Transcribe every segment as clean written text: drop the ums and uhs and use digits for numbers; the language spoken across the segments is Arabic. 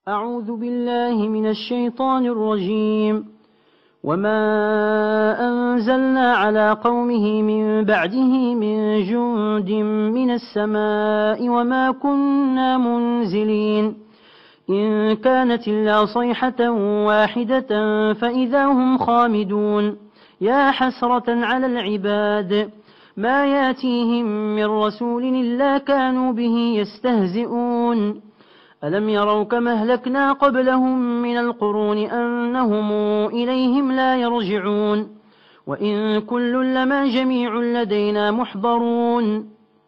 أعوذ بالله من الشيطان الرجيم. وما أنزلنا على قومه من بعده من جند من السماء وما كنا منزلين إن كانت إلا صيحة واحدة فإذا هم خامدون. يا حسرة على العباد ما ياتيهم من رسول إلا كانوا به يستهزئون. ألم يروا كما أهلكنا قبلهم من القرون أنهم إليهم لا يرجعون وإن كل لما جميع لدينا محضرون.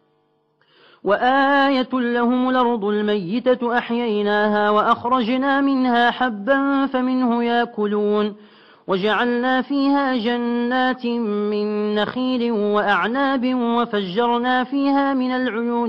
وآية لهم الأرض الميتة أحييناها وأخرجنا منها حبا فمنه يأكلون وجعلنا فيها جنات من نخيل وأعناب وفجرنا فيها من العيون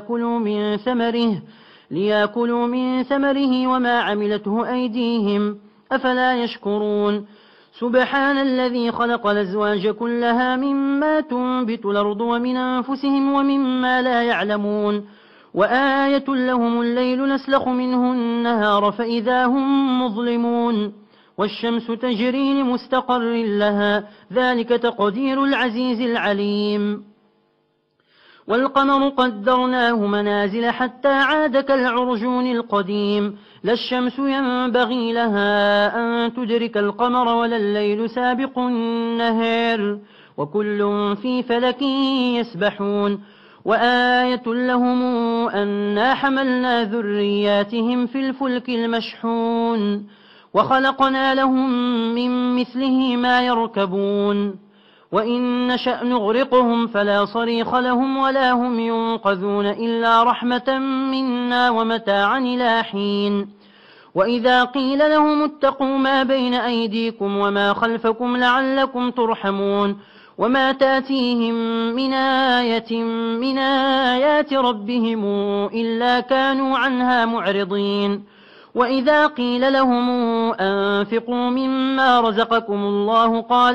ليأكلوا من ثمره وما عملته أيديهم أفلا يشكرون. سبحان الذي خلق الأزواج كلها مما تنبت الأرض ومن أنفسهم ومما لا يعلمون. وآية لهم الليل نسلخ منه النهار فإذا هم مظلمون. والشمس تجري لمستقر لها ذلك تقدير العزيز العليم. والقمر قدرناه منازل حتى عاد كالعرجون القديم. لا الشمس ينبغي لها أن تدرك القمر ولا الليل سابق النهار وكل في فلك يسبحون. وآية لهم أنا حملنا ذرياتهم في الفلك المشحون وخلقنا لهم من مثله ما يركبون. وإن نشأ نغرقهم فلا صريخ لهم ولا هم ينقذون إلا رحمة منا ومتاعا إلى حين. وإذا قيل لهم اتقوا ما بين أيديكم وما خلفكم لعلكم ترحمون وما تاتيهم من آية من آيات ربهم إلا كانوا عنها معرضين. وإذا قيل لهم أنفقوا مما رزقكم الله قال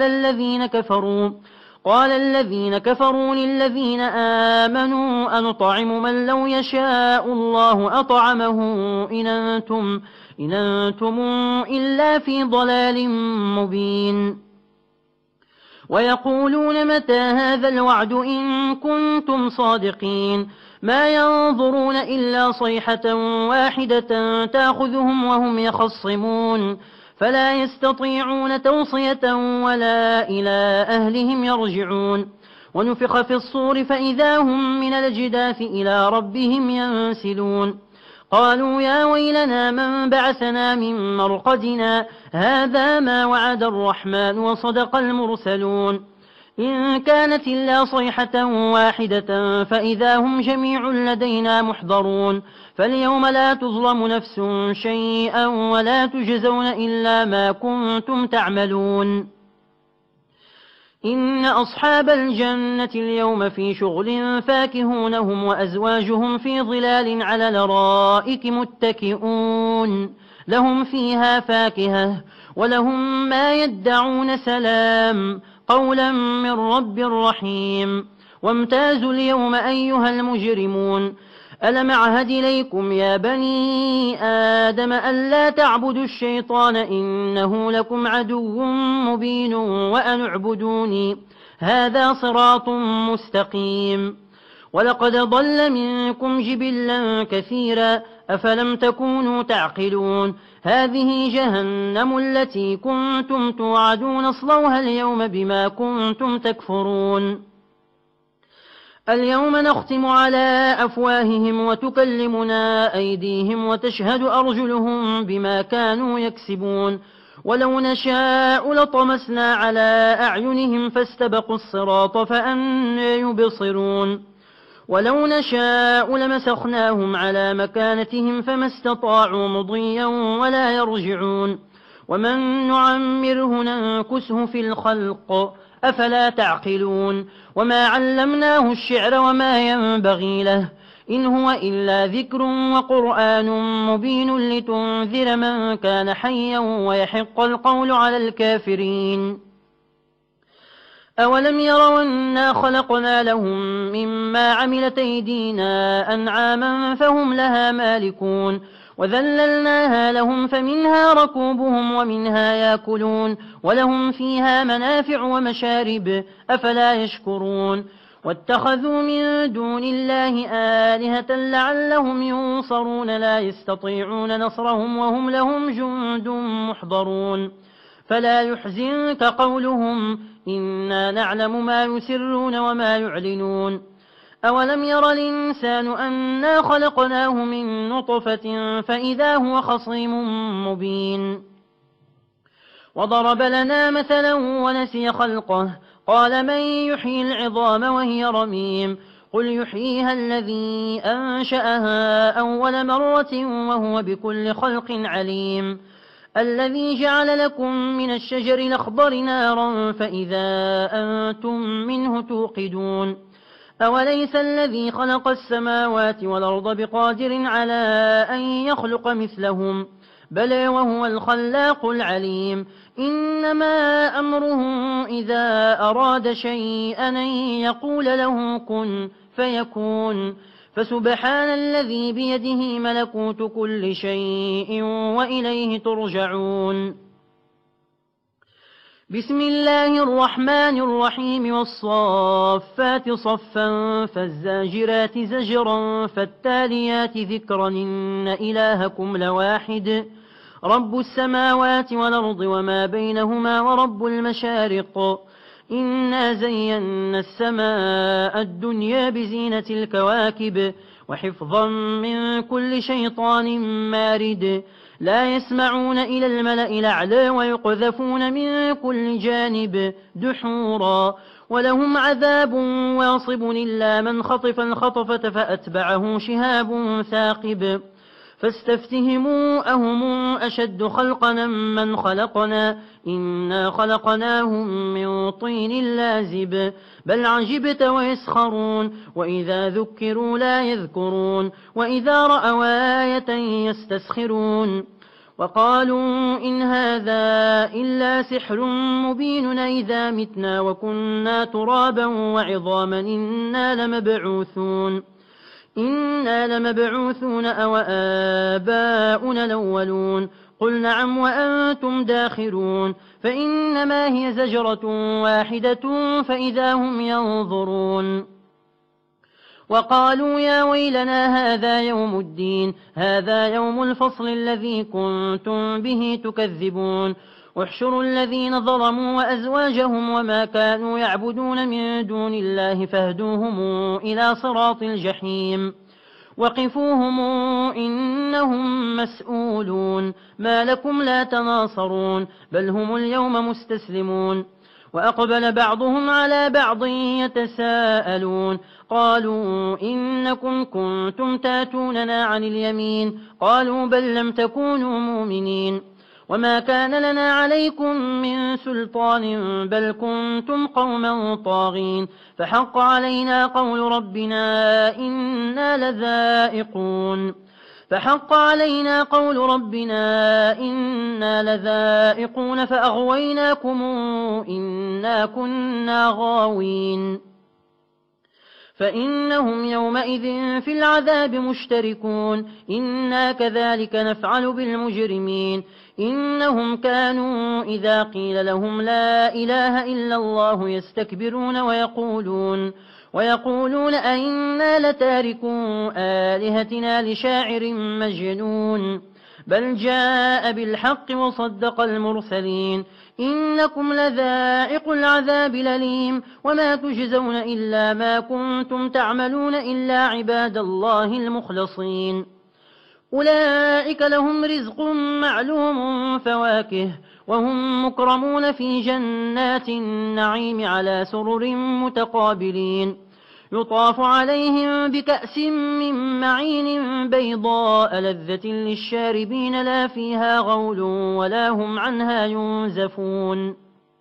الذين كفروا للذين آمنوا أنطعم من لو يشاء الله أطعمه إن أنتم إلا في ضلال مبين. ويقولون متى هذا الوعد إن كنتم صادقين. ما ينظرون إلا صيحة واحدة تأخذهم وهم يخصمون فلا يستطيعون توصية ولا إلى أهلهم يرجعون. ونفخ في الصور فإذا هم من الأجداث إلى ربهم ينسلون. قالوا يا ويلنا من بعثنا من مرقدنا هذا ما وعد الرحمن وصدق المرسلون. إن كانت إلا صيحة واحدة فإذا هم جميع لدينا محضرون. فاليوم لا تظلم نفس شيئا ولا تجزون إلا ما كنتم تعملون. إن أصحاب الجنة اليوم في شغل فاكهون هم وأزواجهم في ظلال على الأرائك متكئون لهم فيها فاكهة ولهم ما يدعون سلام قولا من رب رحيم. وامتازوا اليوم أيها المجرمون ألم أعهد إليكم يا بني آدم ألا تعبدوا الشيطان إنه لكم عدو مبين وأن اعبدوني هذا صراط مستقيم. ولقد ضل منكم جبلا كثيرا أفلم تكونوا تعقلون. هذه جهنم التي كنتم توعدون اصلوها اليوم بما كنتم تكفرون. اليوم نختم على أفواههم وتكلمنا أيديهم وتشهد أرجلهم بما كانوا يكسبون. ولو نشاء لطمسنا على أعينهم فاستبقوا الصراط فأنى يبصرون. ولو نشاء لمسخناهم على مكانتهم فما استطاعوا مضيا ولا يرجعون. ومن نعمره ننكسه في الخلق أفلا تعقلون. وما علمناه الشعر وما ينبغي له إن هو إلا ذكر وقرآن مبين لتنذر من كان حيا ويحق القول على الكافرين. أولم يروا أنا خلقنا لهم مما عملت أيدينا أنعاما فهم لها مالكون وذللناها لهم فمنها ركوبهم ومنها ياكلون ولهم فيها منافع ومشارب أفلا يشكرون واتخذوا من دون الله آلهة لعلهم ينصرون لا يستطيعون نصرهم وهم لهم جند محضرون فلا يحزنك قولهم إنا نعلم ما يسرون وما يعلنون أولم ير الإنسان أنا خلقناه من نطفة فإذا هو خصيم مبين وضرب لنا مثلا ونسي خلقه قال من يحيي العظام وهي رميم قل يحييها الذي أنشأها أول مرة وهو بكل خلق عليم الذي جعل لكم من الشجر الأخضر نارا فإذا أنتم منه توقدون أوليس الذي خلق السماوات والأرض بقادر على أن يخلق مثلهم بل وهو الخلاق العليم إنما أمره إذا أراد شيئا أن يقول له كن فيكون فسبحان الذي بيده ملكوت كل شيء وإليه ترجعون بسم الله الرحمن الرحيم والصافات صفا فالزاجرات زجرا فالتاليات ذكرا إن إلهكم لواحد رب السماوات والأرض وما بينهما ورب المشارق إنا زينا السماء الدنيا بزينة الكواكب وحفظا من كل شيطان مارد لا يسمعون إلى الملأ الأعلى ويقذفون من كل جانب دحورا ولهم عذاب واصب إلا من خطف الخطفة فأتبعه شهاب ثاقب فاستفتهموا أهم أشد خلقنا من خلقنا إنا خلقناهم من طين لازب بل عجبت ويسخرون وإذا ذكروا لا يذكرون وإذا رأوا آية يستسخرون وقالوا إن هذا إلا سحر مبين إذا متنا وكنا ترابا وعظاما إنا لمبعوثون أو آباؤنا الأولون قل نعم وأنتم داخرون فإنما هي زجرة واحدة فإذا هم ينظرون وقالوا يا ويلنا هذا يوم الدين هذا يوم الفصل الذي كنتم به تكذبون احشروا الذين ظلموا وأزواجهم وما كانوا يعبدون من دون الله فاهدوهم إلى صراط الجحيم وقفوهم إنهم مسؤولون ما لكم لا تناصرون بل هم اليوم مستسلمون وأقبل بعضهم على بعض يتساءلون قالوا إنكم كنتم تاتوننا عن اليمين قالوا بل لم تكونوا مؤمنين وما كان لنا عليكم من سلطان بل كنتم قوما طاغين فحق علينا قول ربنا إنا لذائقون فأغويناكم إنا كنا غاوين فإنهم يومئذ في العذاب مشتركون إنا كذلك نفعل بالمجرمين إنهم كانوا إذا قيل لهم لا إله إلا الله يستكبرون ويقولون أئنا لتاركوا آلهتنا لشاعر مجنون بل جاء بالحق وصدق المرسلين إنكم لذائق العذاب الأليم وما تجزون إلا ما كنتم تعملون إلا عباد الله المخلصين أولئك لهم رزق معلوم فواكه وهم مكرمون في جنات النعيم على سرر متقابلين يطاف عليهم بكأس من معين بيضاء لذة للشاربين لا فيها غول ولا هم عنها ينزفون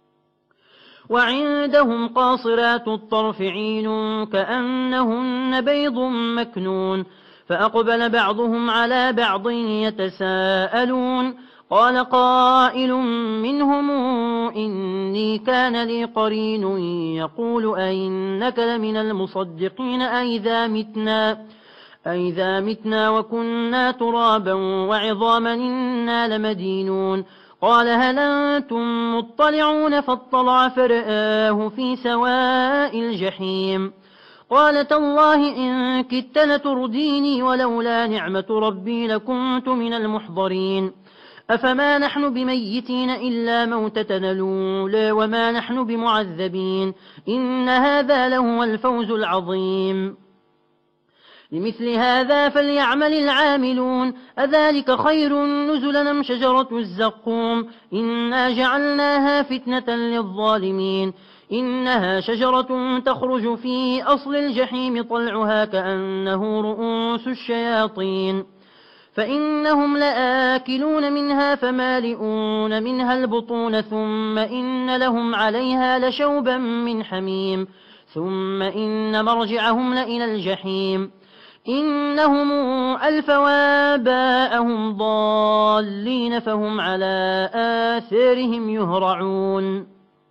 وعندهم قاصرات الطرف عين كأنهن بيض مكنون فأقبل بعضهم على بعض يتساءلون قال قائل منهم إني كان لي قرين يقول أئنك لمن المصدقين أئذا متنا وكنا ترابا وعظاما إنا لمدينون قال هل أنتم مطلعون فاطلع فرآه في سواء الجحيم قال تالله إن كدت لترديني ولولا نعمة ربي لكنت من المحضرين أفما نحن بميتين إلا موتتنا الأولى وما نحن بمعذبين إن هذا لهو الفوز العظيم لمثل هذا فليعمل العاملون أذلك خير نزلا أم شجرة الزقوم إنا جعلناها فتنة للظالمين إنها شجرة تخرج في أصل الجحيم طلعها كأنه رؤوس الشياطين فإنهم لآكلون منها فمالئون منها البطون ثم إن لهم عليها لشوبا من حميم ثم إن مرجعهم لإلى الجحيم إنهم ألفوا آباءهم ضالين فهم على آثارهم يهرعون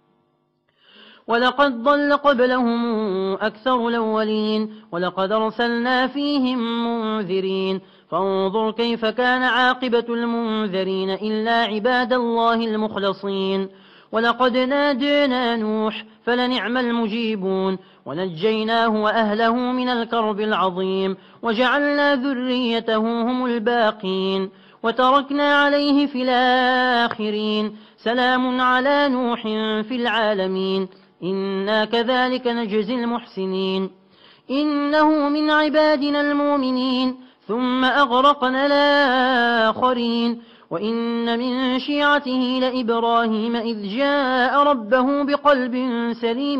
ولقد ضل قبلهم أكثر الأولين ولقد أرسلنا فيهم منذرين فانظر كيف كان عاقبة المنذرين إلا عباد الله المخلصين ولقد نادينا نوح فلنعم المجيبون ونجيناه وأهله من الكرب العظيم وجعلنا ذريته هم الباقين وتركنا عليه في الآخرين سلام على نوح في العالمين إنا كذلك نجزي المحسنين إنه من عبادنا المؤمنين ثم أغرقنا الآخرين وإن من شيعته لإبراهيم إذ جاء ربه بقلب سليم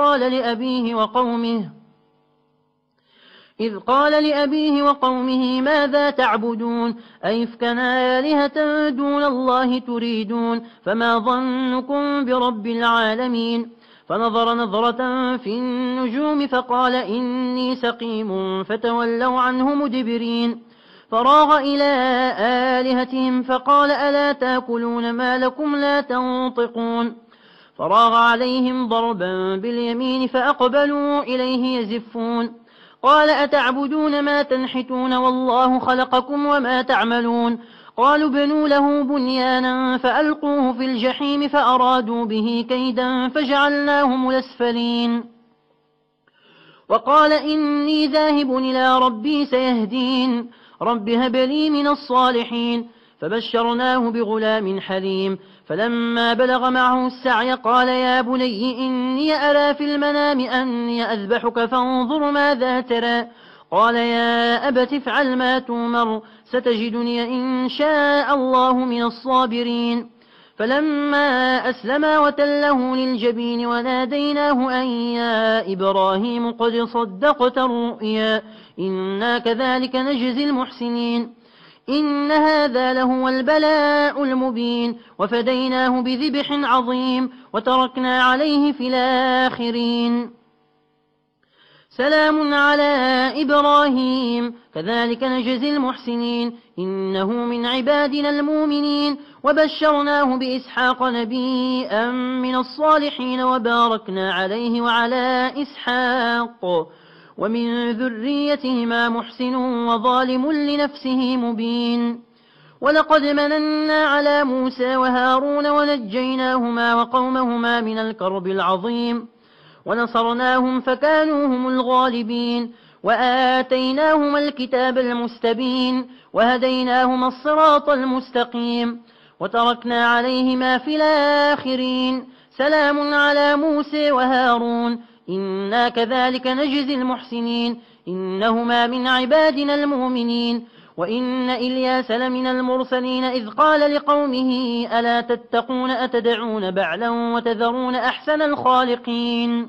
إذ قال لأبيه وقومه ماذا تعبدون أئفكا آلهة دون الله تريدون فما ظنكم برب العالمين فنظر نظرة في النجوم فقال إني سقيم فتولوا عنه مدبرين فراغ إلى آلهتهم فقال ألا تأكلون ما لكم لا تنطقون فراغ عليهم ضربا باليمين فأقبلوا إليه يزفون قال أتعبدون ما تنحتون والله خلقكم وما تعملون قالوا بنوا له بنيانا فألقوه في الجحيم فأرادوا به كيدا فجعلناهم الأسفلين وقال إني ذاهب إلى ربي سيهدين رب هب لي من الصالحين فبشرناه بغلام حليم فلما بلغ معه السعي قال يا بني إني أرى في المنام أني أذبحك فانظر ماذا ترى قال يا أبت افعل ما تؤمر ستجدني إن شاء الله من الصابرين فلما أسلما وتله للجبين وناديناه أن يا إبراهيم قد صدقت الرؤيا إنا كذلك نجزي المحسنين إن هذا لهو البلاء المبين وفديناه بذبح عظيم وتركنا عليه في الآخرين سلام على إبراهيم كذلك نجزي المحسنين إنه من عبادنا المؤمنين وبشرناه بإسحاق نبيا من الصالحين وباركنا عليه وعلى إسحاق ومن ذريتهما محسن وظالم لنفسه مبين ولقد مننا على موسى وهارون ونجيناهما وقومهما من الكرب العظيم ونصرناهم فكانوا هم الغالبين وآتيناهما الكتاب المستبين وهديناهما الصراط المستقيم وتركنا عليهما في الآخرين سلام على موسى وهارون إنا كذلك نجزي المحسنين إنهما من عبادنا المؤمنين وإن إلياس لمن المرسلين إذ قال لقومه ألا تتقون أتدعون بعلا وتذرون أحسن الخالقين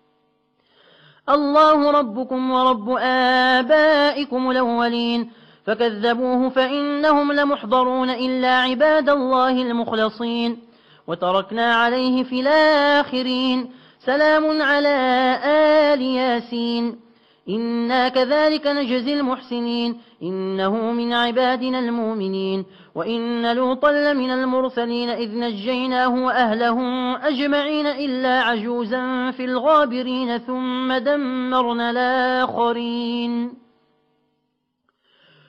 الله ربكم ورب آبائكم الأولين فكذبوه فإنهم لمحضرون إلا عباد الله المخلصين وتركنا عليه في الآخرين سلام على آل ياسين إنا كذلك نجزي المحسنين إنه من عبادنا المؤمنين وإن لوطا لمن المرسلين إذ نجيناه وأهله أجمعين إلا عجوزا في الغابرين ثم دمرنا الآخرين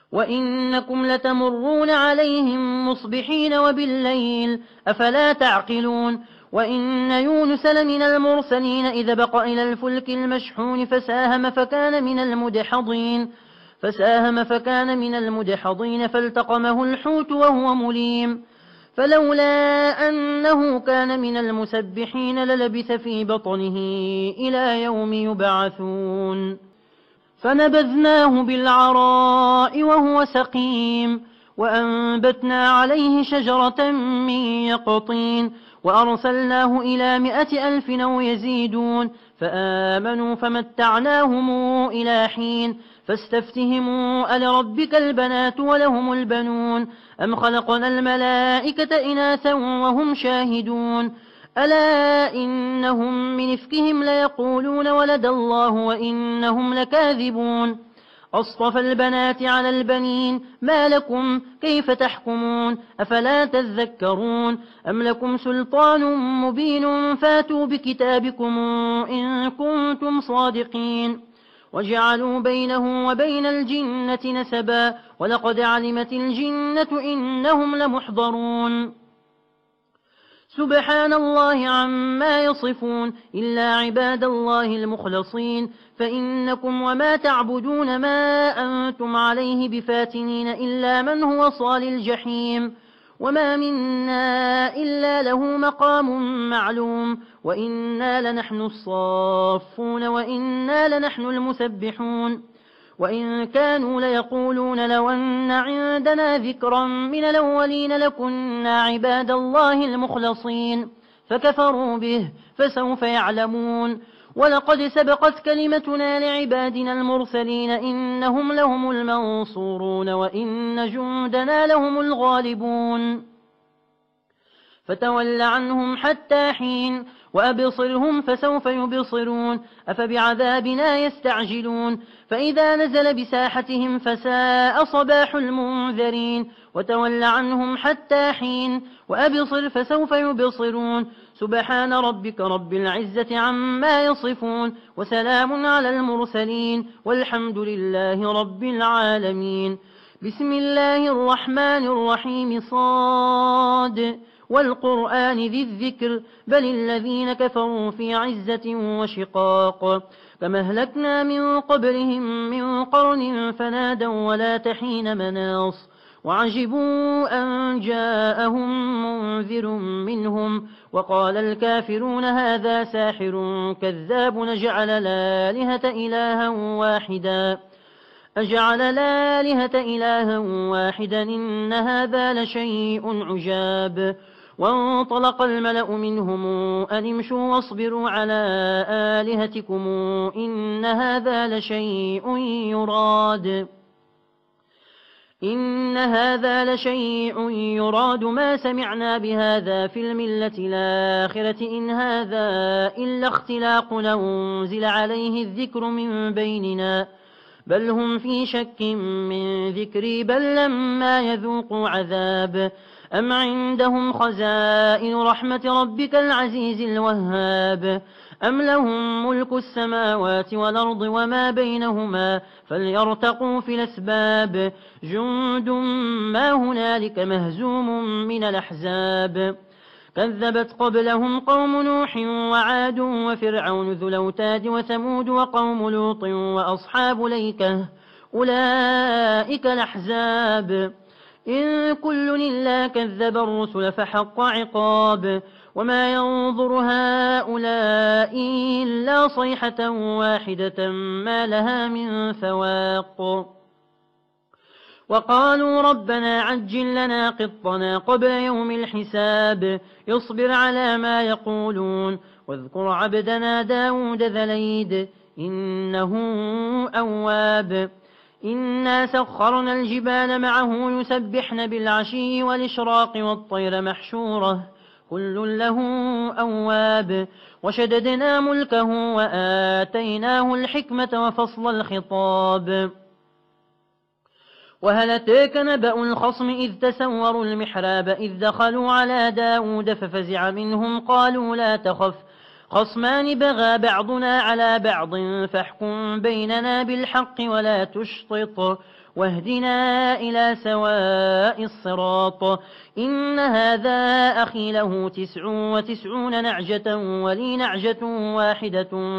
وإنكم لتمرون عليهم مصبحين وبالليل أفلا تعقلون وإن يونس لمن المرسلين إذ بق إلى الفلك المشحون فساهم فكان من المدحضين فالتقمه الحوت وهو مليم فلولا أنه كان من المسبحين للبث في بطنه إلى يوم يبعثون فنبذناه بالعراء وهو سقيم وأنبتنا عليه شجرة من يقطين وأرسلناه إلى 100,000 أو يزيدون فآمنوا فمتعناهم إلى حين فاستفتهموا ألربك البنات ولهم البنون أم خلقنا الملائكة إناثا وهم شاهدون ألا إنهم من إفكهم ليقولون ولد الله وإنهم لكاذبون أصطفى البنات على البنين ما لكم كيف تحكمون أفلا تذكرون أم لكم سلطان مبين فاتوا بكتابكم إن كنتم صادقين وجعلوا بينه وبين الجنة نسبا ولقد علمت الجنة إنهم لمحضرون سبحان الله عما يصفون إلا عباد الله المخلصين فإنكم وما تعبدون ما أنتم عليه بفاتنين إلا من هو صال الجحيم وما منا إلا له مقام معلوم وإنا لنحن الصافون وإنا لنحن المسبحون وإن كانوا ليقولون لو أن عندنا ذكرا من الأولين لكنا عباد الله المخلصين فكفروا به فسوف يعلمون ولقد سبقت كلمتنا لعبادنا المرسلين إنهم لهم المنصورون وإن جندنا لهم الغالبون فتول عنهم حتى حين وأبصرهم فسوف يبصرون أفبعذابنا يستعجلون فإذا نزل بساحتهم فساء صباح المنذرين وتول عنهم حتى حين وأبصر فسوف يبصرون سبحان ربك رب العزة عما يصفون وسلام على المرسلين والحمد لله رب العالمين بسم الله الرحمن الرحيم صاد والقرآن ذي الذكر بل الذين كفروا في عزة وشقاق كما أهلكنا من قبلهم من قرن فنادوا ولا تحين مناص وعجبوا أن جاءهم منذر منهم وقال الكافرون هذا ساحر كذاب أجعل الآلهة إلها واحدا إن هذا لشيء عجاب وانطلق الملأ منهم أن امشوا واصبروا على آلهتكم إن هذا لشيء يراد ما سمعنا بهذا في الملة الآخرة إن هذا إلا اختلاق أنزل عليه الذكر من بيننا بل هم في شك من ذكري بل لما يذوقوا عذاب أم عندهم خزائن رحمة ربك العزيز الوهاب أم لهم ملك السماوات والأرض وما بينهما فليرتقوا في الأسباب جند ما هنالك مهزوم من الأحزاب كذبت قبلهم قوم نوح وعاد وفرعون ذو الأوتاد وثمود وقوم لوط وأصحاب الأيكة أولئك الأحزاب إن كل إلا كذب الرسل فحق عقاب وما ينظر هؤلاء إلا صيحة واحدة ما لها من فواق وقالوا ربنا عجل لنا قطنا قبل يوم الحساب يصبر على ما يقولون واذكر عبدنا داود ذا الأيد إنه أواب إنا سخرنا الجبال معه يسبحن بالعشي والإشراق والطير محشورة كل له أواب وشددنا ملكه وآتيناه الحكمة وفصل الخطاب وهل أتاك نبأ الخصم إذ تسوروا المحراب إذ دخلوا على داود ففزع منهم قالوا لا تخف خصمان بغى بعضنا على بعض فاحكم بيننا بالحق واهدنا إلى سواء الصراط. إن هذا أخي له 99 نعجة ولي نعجة واحدة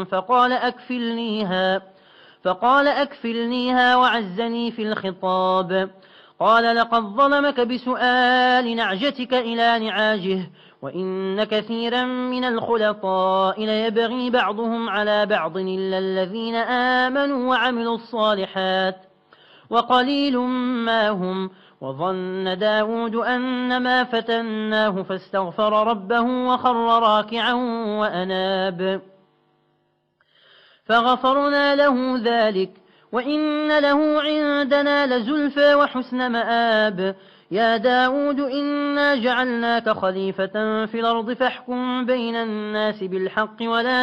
فقال أكفلنيها وعزني في الخطاب. قال لقد ظلمك بسؤال نعجتك إلى نعاجه وإن كثيرا من الخلطاء ليبغي بعضهم على بعض إلا الذين آمنوا وعملوا الصالحات وقليل ما هم. وظن داود أنما فتناه فاستغفر ربه وخر راكعا وأناب فغفرنا له ذلك وإن له عندنا لزلفى وحسن مآب. يا داود إنا جعلناك خليفة في الأرض فاحكم بين الناس بالحق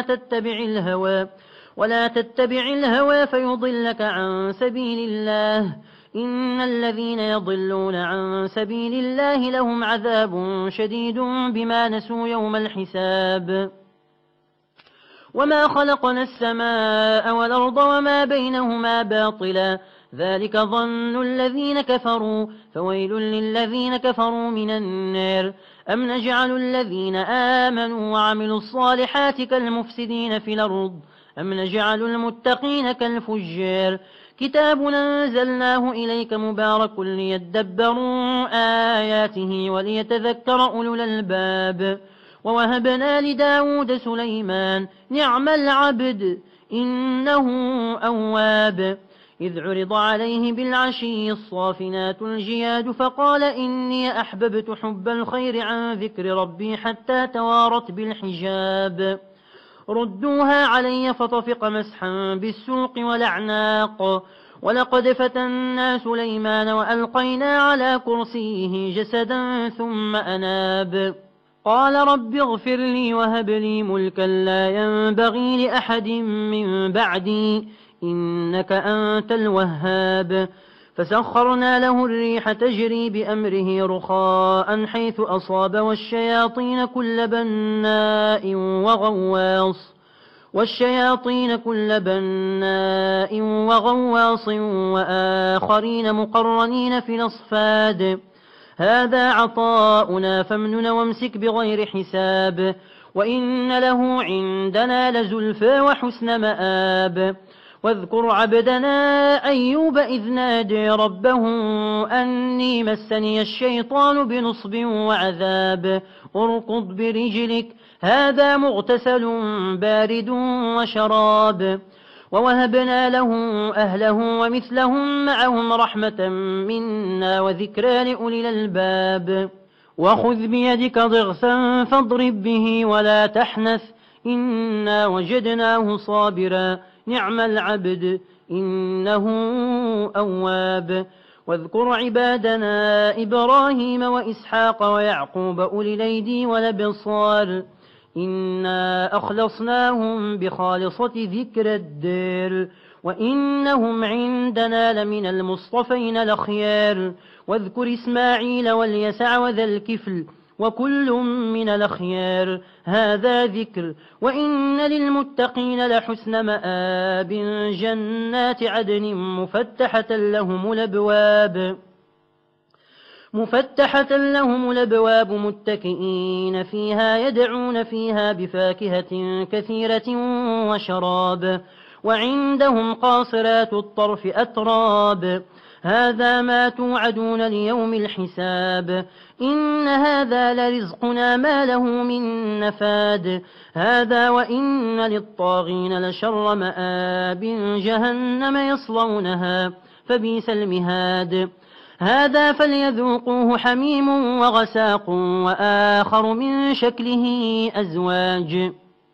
ولا تتبع الهوى فيضلك عن سبيل الله. إن الذين يضلون عن سبيل الله لهم عذاب شديد بما نسوا يوم الحساب. وما خلقنا السماء والأرض وما بينهما باطلا ذلك ظن الذين كفروا فويل للذين كفروا من النار. أم نجعل الذين آمنوا وعملوا الصالحات كالمفسدين في الأرض أم نجعل المتقين كالفجار. كتاب أنزلناه إليك مبارك ليدبروا آياته وليتذكر أولو الألباب. ووهبنا لداود سليمان نعم العبد إنه أواب. إذ عرض عليه بالعشي الصافنات الجياد فقال إني أحببت حب الخير عن ذكر ربي حتى توارت بالحجاب. ردوها علي فطفق مسحا بالسوق والأعناق. ولقد فتنا سليمان وألقينا على كرسيه جسدا ثم أناب. قال رب اغفر لي وهب لي ملكا لا ينبغي لأحد من بعدي إنك أنت الوهاب. فسخرنا له الريح تجري بأمره رخاء حيث أصاب والشياطين كل بناء وغواص وآخرين مقرنين في الأصفاد. هذا عطاؤنا فامنن وامسك بغير حساب. وإن له عندنا لزلفى وحسن مآب. واذكر عبدنا أيوب إذ نادى ربه أني مسني الشيطان بنصب وعذاب. اركض برجلك هذا مغتسل بارد وشراب. ووهبنا له أهله ومثلهم معهم رحمة منا وذكرى لأولي الألباب. وخذ بيدك ضغثا فاضرب به ولا تحنث إنا وجدناه صابرا نعم العبد إنه أواب. واذكر عبادنا إبراهيم وإسحاق ويعقوب أولي الأيدي والأبصار إنا أخلصناهم بخالصة ذكر الدار وإنهم عندنا لمن المصطفين الأخيار. واذكر إسماعيل واليسع وذا الكفل وكل من الأخيار هذا ذكر. وإن للمتقين لحسن مآب جنات عدن مفتحة لهم الأبواب متكئين فيها يدعون فيها بفاكهة كثيرة وشراب. وعندهم قاصرات الطرف أتراب. هذا ما توعدون ليوم الحساب. إن هذا لرزقنا ما له من نفاد. هذا وإن للطاغين لشر مآب جهنم يصلونها فبئس المهاد. هذا فليذوقوه حميم وغساق وآخر من شكله أزواج.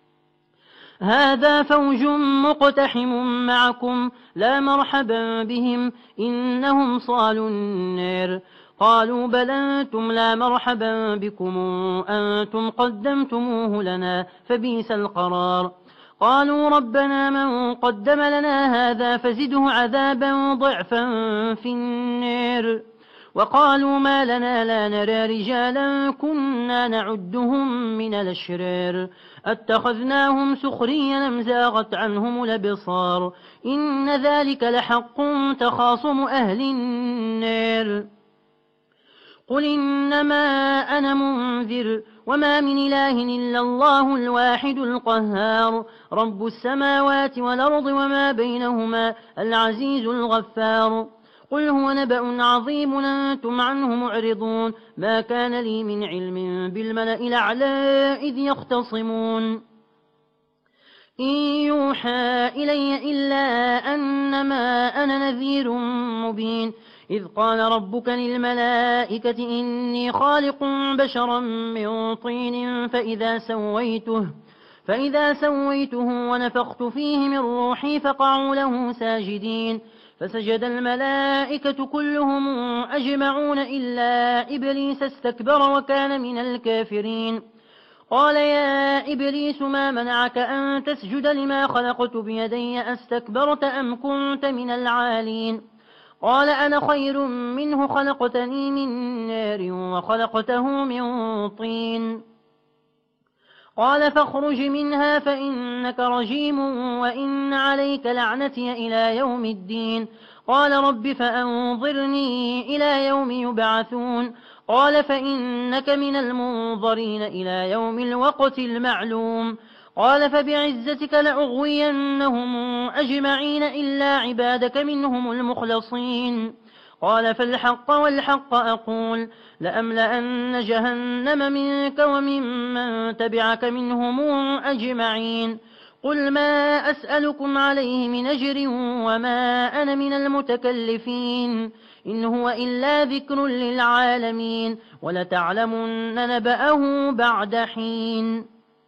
هذا فوج مقتحم معكم لا مرحبا بهم إنهم صالوا النار. قالوا بل أنتم لا مرحبا بكم أنتم قدمتموه لنا فبئس القرار. قالوا ربنا من قدم لنا هذا فزده عذابا ضعفا في النار. وقالوا ما لنا لا نرى رجالا كنا نعدهم من الأشرار اتخذناهم سخريا أم زاغت عنهم الأبصار إن ذلك لحق تخاصم أهل النار قل إنما أنا منذر وما من إله إلا الله الواحد القهار رب السماوات والأرض وما بينهما العزيز الغفار قل هو نبأ عظيم أنتم عنه معرضون ما كان لي من علم بالملأ الأعلى إذ يختصمون إن يوحى إلي إلا أنما أنا نذير مبين إذ قال ربك للملائكة إني خالق بشرا من طين فإذا سويته ونفخت فيه من روحي فقعوا له ساجدين فسجد الملائكة كلهم أجمعون إلا إبليس استكبر وكان من الكافرين قال يا إبليس ما منعك أن تسجد لما خلقت بيدي أستكبرت أم كنت من العالين قال أنا خير منه خلقتني من نار وخلقته من طين قال فاخرج منها فإنك رجيم وإن عليك لعنتي إلى يوم الدين قال رب فأنظرني إلى يوم يبعثون قال فإنك من المنظرين إلى يوم الوقت المعلوم قال فبعزتك لأغوينهم أجمعين إلا عبادك منهم المخلصين قال فالحق والحق أقول لأملأن جهنم منك وممن تبعك منهم أجمعين قل ما أسألكم عليه من أجر وما أنا من المتكلفين إن هو إلا ذكر للعالمين ولتعلمن نبأه بعد حين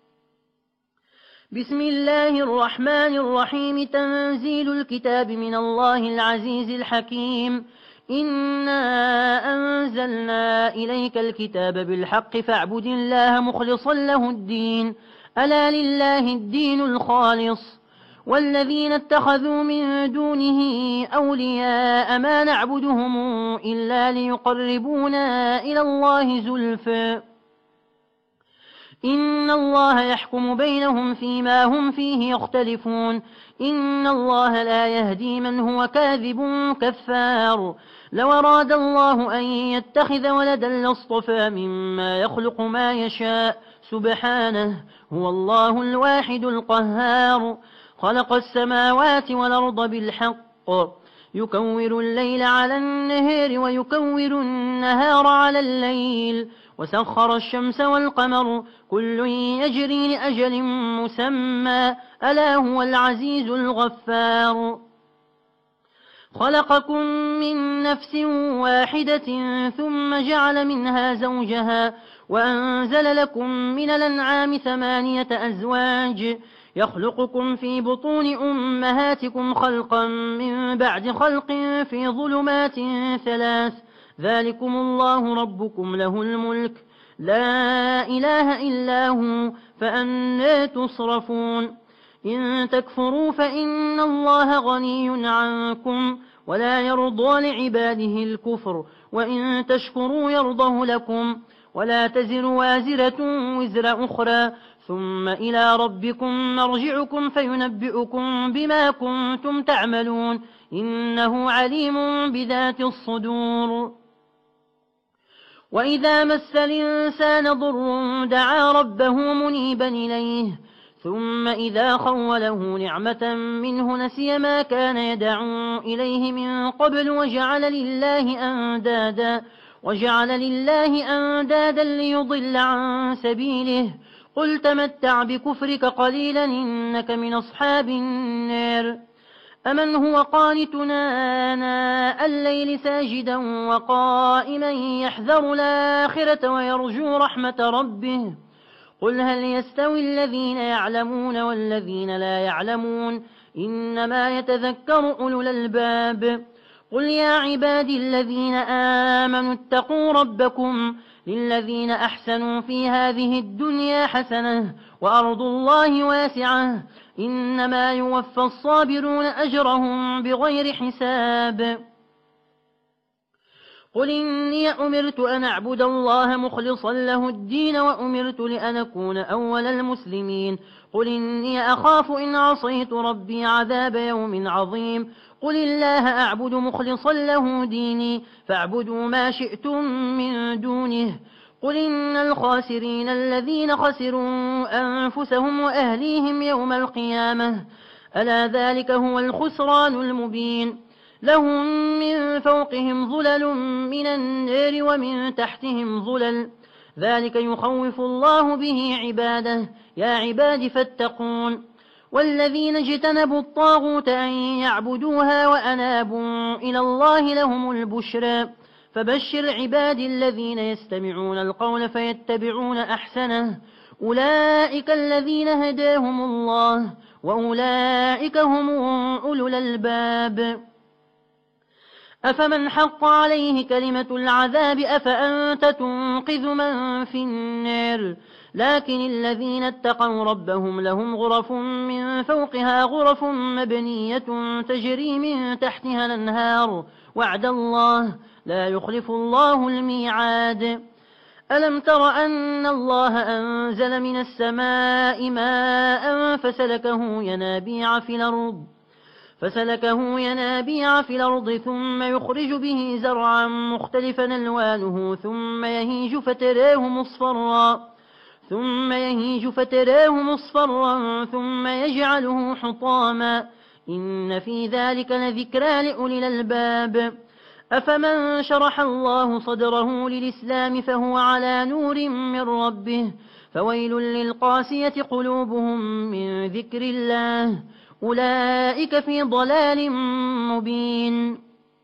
بسم الله الرحمن الرحيم تنزيل الكتاب من الله العزيز الحكيم إنا أنزلنا إليك الكتاب بالحق فاعبد الله مخلصا له الدين ألا لله الدين الخالص والذين اتخذوا من دونه أولياء ما نعبدهم إلا ليقربونا إلى الله زلفى إن الله يحكم بينهم فيما هم فيه يختلفون إن الله لا يهدي من هو كاذب كفار لو أراد الله أن يتخذ ولدا لاصطفى مما يخلق ما يشاء سبحانه هو الله الواحد القهار خلق السماوات والأرض بالحق يكور الليل على النهار ويكور النهار على الليل وسخر الشمس والقمر كل يجري لأجل مسمى ألا هو العزيز الغفار خلقكم من نفس واحدة ثم جعل منها زوجها وأنزل لكم من الأنعام 8 أزواج يخلقكم في بطون أمهاتكم خلقا من بعد خلق في ظلمات 3 ذلكم الله ربكم له الملك لا إله إلا هو فأنى تصرفون إن تكفروا فإن الله غني عنكم ولا يرضى لعباده الكفر وإن تشكروا يرضه لكم ولا تزر وازرة وزر أخرى ثم إلى ربكم مرجعكم فينبئكم بما كنتم تعملون إنه عليم بذات الصدور وإذا مس الإنسان ضر دعا ربه منيبا إليه ثم إذا خوله نعمة منه نسي ما كان يدعو إليه من قبل وجعل لله أندادا ليضل عن سبيله قل تمتع بكفرك قليلا إنك من أصحاب النار أمن هو قانتنا آناء الليل ساجدا وقائما يحذر الآخرة ويرجو رحمة ربه قل هل يستوي الذين يعلمون والذين لا يعلمون إنما يتذكر أولو الألباب قل يا عبادي الذين آمنوا اتقوا ربكم للذين أحسنوا في هذه الدنيا حسنة وأرض الله واسعة إنما يوفى الصابرون أجرهم بغير حساب قل إني أمرت أن أعبد الله مخلصا له الدين وأمرت لأن أكون أول المسلمين قل إني أخاف إن عصيت ربي عذاب يوم عظيم قل الله أعبد مخلصا له ديني فاعبدوا ما شئتم من دونه قل إن الخاسرين الذين خسروا أنفسهم وأهليهم يوم القيامة ألا ذلك هو الخسران المبين لهم من فوقهم ظلل من النار ومن تحتهم ظلل ذلك يخوف الله به عباده يا عباد فاتقون والذين اجتنبوا الطاغوت أن يعبدوها وأنابوا إلى الله لهم البشرى فبشر عباد الذين يستمعون القول فيتبعون أحسنه أولئك الذين هداهم الله وأولئك هم أولو الألباب أفمن حق عليه كلمة العذاب أفأنت تنقذ من في النار لكن الذين اتقوا ربهم لهم غرف من فوقها غرف مبنية تجري من تحتها الأنهار وعد الله لا يخلف الله الميعاد ألم تر أن الله أنزل من السماء ماء فسلكه ينابيع في الأرض ثم يخرج به زرعا مختلفا ألوانه ثم يهيج فتراه مصفرا ثم يجعله حطاما إن في ذلك لذكرى لأولي الألباب أفمن شرح الله صدره للإسلام فهو على نور من ربه فويل للقاسية قلوبهم من ذكر الله أولئك في ضلال مبين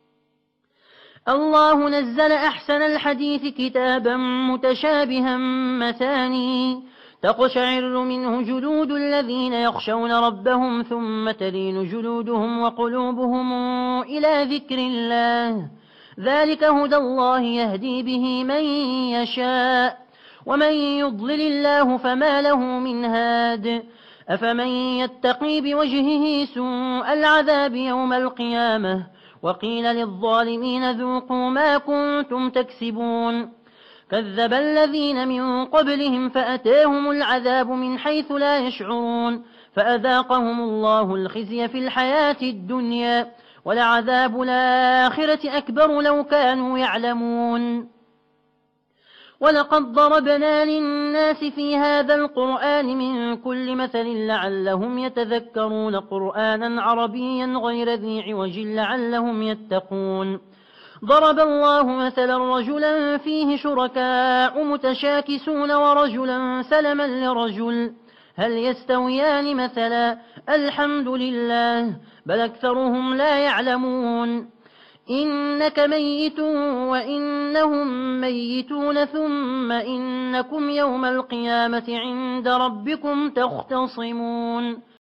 الله نزل أحسن الحديث كتابا متشابها مثاني تقشعر منه جلود الذين يخشون ربهم ثم تلين جلودهم وقلوبهم إلى ذكر الله ذلك هدى الله يهدي به من يشاء ومن يضلل الله فما له من هاد أفمن يتقي بوجهه سوء العذاب يوم القيامة وقيل للظالمين ذوقوا ما كنتم تكسبون كذب الذين من قبلهم فأتاهم العذاب من حيث لا يشعرون فأذاقهم الله الخزي في الحياة الدنيا ولعذاب الآخرة أكبر لو كانوا يعلمون ولقد ضربنا للناس في هذا القرآن من كل مثل لعلهم يتذكرون قرآنا عربيا غير ذي عوج لعلهم يتقون ضرب الله مثلا رجلا فيه شركاء متشاكسون ورجلا سلما لرجل هل يستويان مثلا الحمد لله بل أكثرهم لا يعلمون إنك ميت وإنهم ميتون ثم إنكم يوم القيامة عند ربكم تختصمون